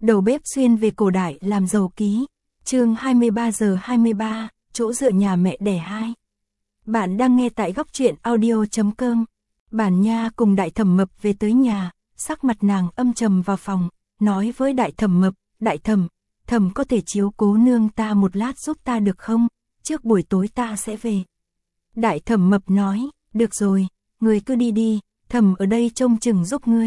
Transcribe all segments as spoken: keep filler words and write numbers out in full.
Đầu bếp xuyên về cổ đại làm giàu ký. Chương hai mươi ba giờ hai mươi ba, chỗ dựa nhà mẹ đẻ hai. Bạn đang nghe tại góc truyện audio chấm com. Bản Nha cùng Đại Thẩm Mập về tới nhà, sắc mặt nàng âm trầm vào phòng, nói với Đại Thẩm Mập, Đại Thẩm, Thẩm có thể chiếu cố nương ta một lát giúp ta được không? Trước buổi tối ta sẽ về. Đại Thẩm Mập nói, được rồi, người cứ đi đi, Thẩm ở đây trông chừng giúp ngươi.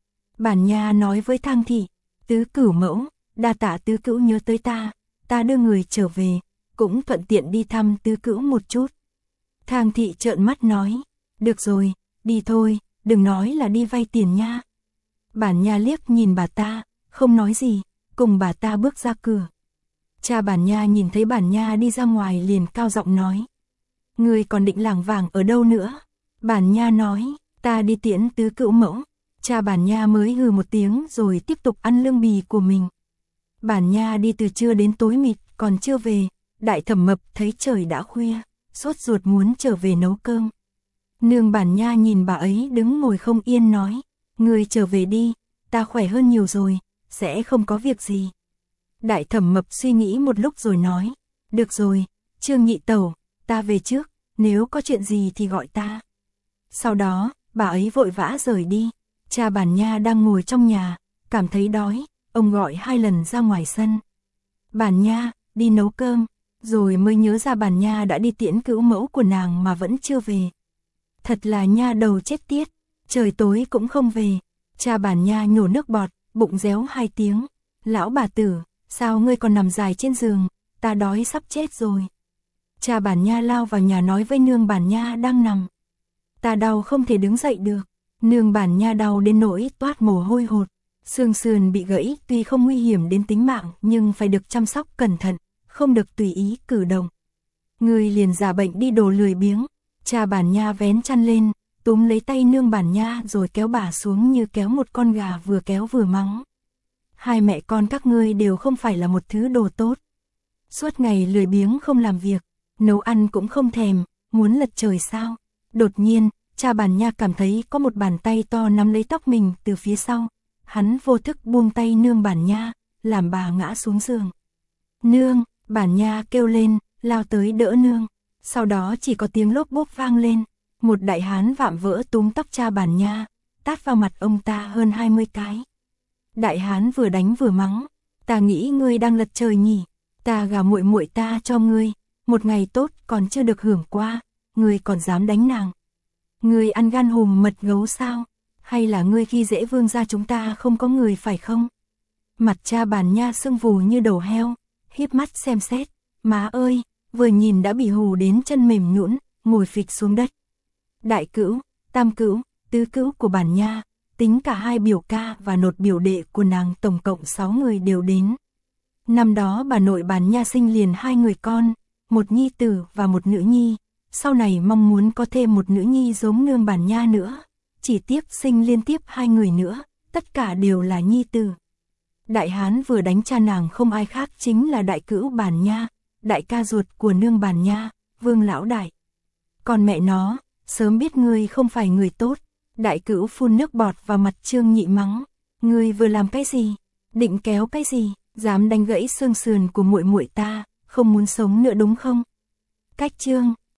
Bản Nha nói với Thang Thị, Tứ Cửu mẫu, đa tạ Tứ Cửu nhớ tới ta, ta đưa người trở về, cũng thuận tiện đi thăm Tứ Cửu một chút. Thang Thị trợn mắt nói, được rồi, đi thôi, đừng nói là đi vay tiền nha. Bản Nha liếc nhìn bà ta, không nói gì, cùng bà ta bước ra cửa. Cha Bản Nha nhìn thấy Bản Nha đi ra ngoài liền cao giọng nói, người còn định lảng vảng ở đâu nữa? Bản Nha nói, ta đi tiễn Tứ Cửu mẫu. Cha Bản Nha mới hừ một tiếng rồi tiếp tục ăn lương bì của mình. Bản Nha đi từ trưa đến tối mịt, còn chưa về. Đại Thẩm Mập thấy trời đã khuya, sốt ruột muốn trở về nấu cơm. Nương Bản Nha nhìn bà ấy đứng ngồi không yên nói, người trở về đi, ta khỏe hơn nhiều rồi, sẽ không có việc gì. Đại Thẩm Mập suy nghĩ một lúc rồi nói, được rồi, Trương nhị tẩu, ta về trước, nếu có chuyện gì thì gọi ta. Sau đó, bà ấy vội vã rời đi. Cha Bản Nha đang ngồi trong nhà, cảm thấy đói, ông gọi hai lần ra ngoài sân. Bản Nha, đi nấu cơm, rồi mới nhớ ra Bản Nha đã đi tiễn Cửu mẫu của nàng mà vẫn chưa về. Thật là nha đầu chết tiết, trời tối cũng không về. Cha Bản Nha nhổ nước bọt, bụng réo hai tiếng. Lão bà tử, sao ngươi còn nằm dài trên giường, ta đói sắp chết rồi. Cha Bản Nha lao vào nhà nói với nương Bản Nha đang nằm. Ta đau không thể đứng dậy được. Nương Bản Nha đau đến nỗi toát mồ hôi hột, xương sườn bị gãy tuy không nguy hiểm đến tính mạng nhưng phải được chăm sóc cẩn thận, không được tùy ý cử động. Người liền giả bệnh đi đổ lười biếng. Cha Bản Nha vén chăn lên, túm lấy tay nương Bản Nha rồi kéo bà xuống như kéo một con gà, vừa kéo vừa mắng. Hai mẹ con các ngươi đều không phải là một thứ đồ tốt. Suốt ngày lười biếng không làm việc, nấu ăn cũng không thèm, muốn lật trời sao? Đột nhiên, cha Bản Nha cảm thấy có một bàn tay to nắm lấy tóc mình từ phía sau. Hắn vô thức buông tay nương Bản Nha, làm bà ngã xuống giường. Nương, Bản Nha kêu lên, lao tới đỡ nương. Sau đó chỉ có tiếng lốp bốp vang lên. Một đại hán vạm vỡ túm tóc cha Bản Nha, tát vào mặt ông ta hơn hai mươi cái. Đại hán vừa đánh vừa mắng, ta nghĩ ngươi đang lật trời nhỉ? Ta gả muội muội ta cho ngươi, một ngày tốt còn chưa được hưởng qua, ngươi còn dám đánh nàng? Ngươi ăn gan hùm mật gấu sao? Hay là ngươi khi dễ vương gia chúng ta không có người phải không? Mặt cha Bản Nha sưng vù như đầu heo, híp mắt xem xét, má ơi, vừa nhìn đã bị hù đến chân mềm nhũn, ngồi phịch xuống đất. Đại Cửu, Tam Cửu, Tứ Cửu của Bản Nha, tính cả hai biểu ca và nột biểu đệ của nàng tổng cộng sáu người đều đến. Năm đó bà nội Bản Nha sinh liền hai người con, một nhi tử và một nữ nhi. Sau này mong muốn có thêm một nữ nhi giống nương Bản Nha nữa, chỉ tiếc sinh liên tiếp hai người nữa, tất cả đều là nhi tử. Đại hán vừa đánh cha nàng không ai khác chính là Đại Cửu Bản Nha, đại ca ruột của nương Bản Nha, Vương lão đại. Còn mẹ nó, sớm biết ngươi không phải người tốt. Đại Cửu phun nước bọt vào mặt Trương Nhị mắng, ngươi vừa làm cái gì? Định kéo cái gì? Dám đánh gãy xương sườn của muội muội ta, không muốn sống nữa đúng không? Cách Trương